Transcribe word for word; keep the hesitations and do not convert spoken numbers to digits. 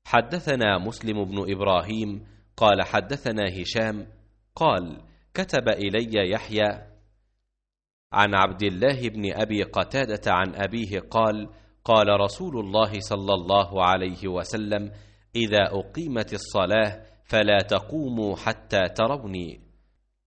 حدثنا مسلم بن إبراهيم قال حدثنا هشام قال كتب إلي يحيى عن عبد الله بن أبي قتادة عن أبيه قال قال رسول الله صلى الله عليه وسلم: إذا أقيمت الصلاة فلا تقوموا حتى تروني.